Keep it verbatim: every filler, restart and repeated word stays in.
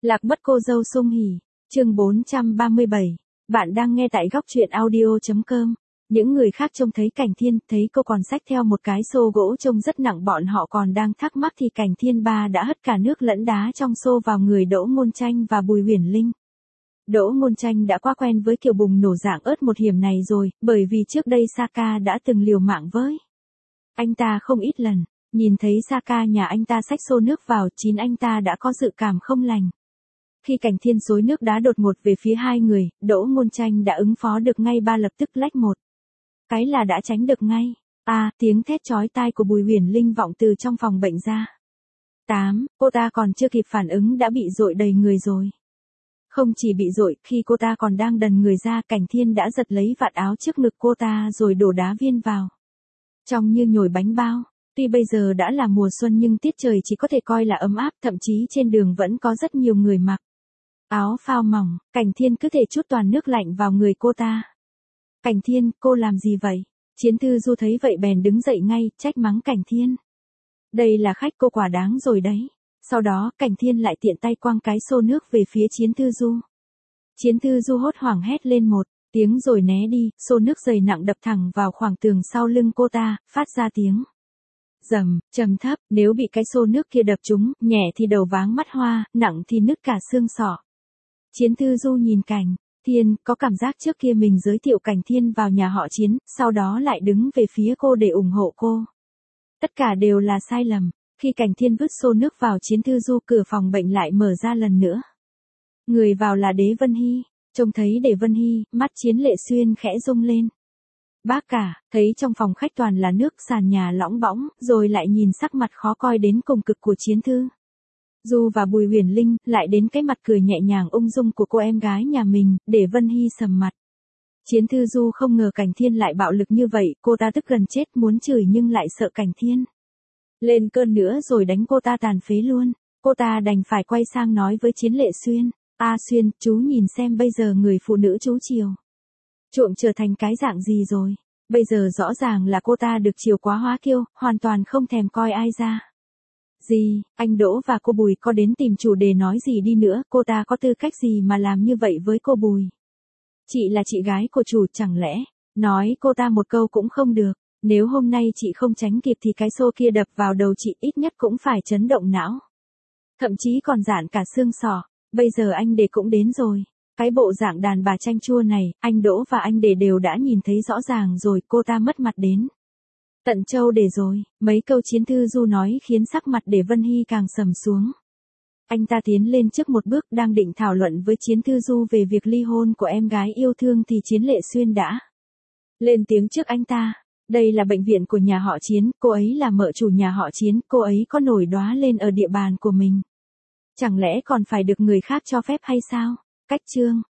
Lạc mất cô dâu Sung Hỉ, chương bốn trăm ba mươi bảy. Bạn đang nghe tại góc truyện audio chấm com. Những người khác trông thấy Cảnh Thiên, thấy cô còn xách theo một cái xô gỗ trông rất nặng, bọn họ còn đang thắc mắc thì Cảnh Thiên ba đã hất cả nước lẫn đá trong xô vào người Đỗ Ngôn Tranh và Bùi Huyền Linh. Đỗ Ngôn Tranh đã quá quen với kiểu bùng nổ dạng ớt một hiểm này rồi, bởi vì trước đây Saka đã từng liều mạng với anh ta không ít lần. Nhìn thấy Saka nhà anh ta xách xô nước vào, chín anh ta đã có dự cảm không lành. Khi Cảnh Thiên xối nước đá đột ngột về phía hai người, Đỗ Ngôn Tranh đã ứng phó được ngay, ba lập tức lách một cái là đã tránh được ngay. A, à, tiếng thét chói tai của Bùi Huyền Linh vọng từ trong phòng bệnh ra. Tám, cô ta còn chưa kịp phản ứng đã bị dội đầy người rồi. Không chỉ bị dội, khi cô ta còn đang đần người ra, Cảnh Thiên đã giật lấy vạt áo trước ngực cô ta rồi đổ đá viên vào trong như nhồi bánh bao. Tuy bây giờ đã là mùa xuân nhưng tiết trời chỉ có thể coi là ấm áp, thậm chí trên đường vẫn có rất nhiều người mặc áo phao mỏng. Cảnh Thiên cứ thể chút toàn nước lạnh vào người cô ta. Cảnh Thiên, cô làm gì vậy? Chiến Thư Du thấy vậy bèn đứng dậy ngay, trách mắng Cảnh Thiên. Đây là khách cô quả đáng rồi đấy. Sau đó, Cảnh Thiên lại tiện tay quăng cái xô nước về phía Chiến Thư Du. Chiến Thư Du hốt hoảng hét lên một tiếng rồi né đi, xô nước dày nặng đập thẳng vào khoảng tường sau lưng cô ta, phát ra tiếng rầm, trầm thấp. Nếu bị cái xô nước kia đập trúng, nhẹ thì đầu váng mắt hoa, nặng thì nứt cả xương sọ. Chiến Thư Du nhìn Cảnh Thiên, có cảm giác trước kia mình giới thiệu Cảnh Thiên vào nhà họ Chiến, sau đó lại đứng về phía cô để ủng hộ cô. Tất cả đều là sai lầm. Khi Cảnh Thiên vứt xô nước vào Chiến Thư Du, cửa phòng bệnh lại mở ra lần nữa. Người vào là Đế Vân Hy. Trông thấy Đế Vân Hy, mắt Chiến Lệ Xuyên khẽ rung lên. Bác cả, thấy trong phòng khách toàn là nước, sàn nhà lõng bõng, rồi lại nhìn sắc mặt khó coi đến cùng cực của Chiến Thư Du và Bùi Huyền Linh, lại đến cái mặt cười nhẹ nhàng ung dung của cô em gái nhà mình, để Vân Hy sầm mặt. Chiến Thư Du không ngờ Cảnh Thiên lại bạo lực như vậy, cô ta tức gần chết muốn chửi nhưng lại sợ Cảnh Thiên lên cơn nữa rồi đánh cô ta tàn phế luôn. Cô ta đành phải quay sang nói với Chiến Lệ Xuyên, A Xuyên, chú nhìn xem bây giờ người phụ nữ chú chiều chuộng trở thành cái dạng gì rồi. Bây giờ rõ ràng là cô ta được chiều quá hóa kiêu, hoàn toàn không thèm coi ai ra gì. Anh Đỗ và cô Bùi có đến tìm chủ đề nói gì đi nữa, cô ta có tư cách gì mà làm như vậy với cô Bùi? Chị là chị gái của chủ, chẳng lẽ nói cô ta một câu cũng không được? Nếu hôm nay chị không tránh kịp thì cái xô kia đập vào đầu chị ít nhất cũng phải chấn động não, thậm chí còn rạn cả xương sọ. Bây giờ anh Đề cũng đến rồi. Cái bộ dạng đàn bà chanh chua này, anh Đỗ và anh Đề đều đã nhìn thấy rõ ràng rồi, cô ta mất mặt đến tận châu Đề rồi. Mấy câu Chiến Thư Du nói khiến sắc mặt Đế Vân Hy càng sầm xuống. Anh ta tiến lên trước một bước, đang định thảo luận với Chiến Thư Du về việc ly hôn của em gái yêu thương thì Chiến Lệ Xuyên đã lên tiếng trước anh ta. Đây là bệnh viện của nhà họ Chiến, cô ấy là mợ chủ nhà họ Chiến, cô ấy có nổi đoá lên ở địa bàn của mình, chẳng lẽ còn phải được người khác cho phép hay sao? Cách chương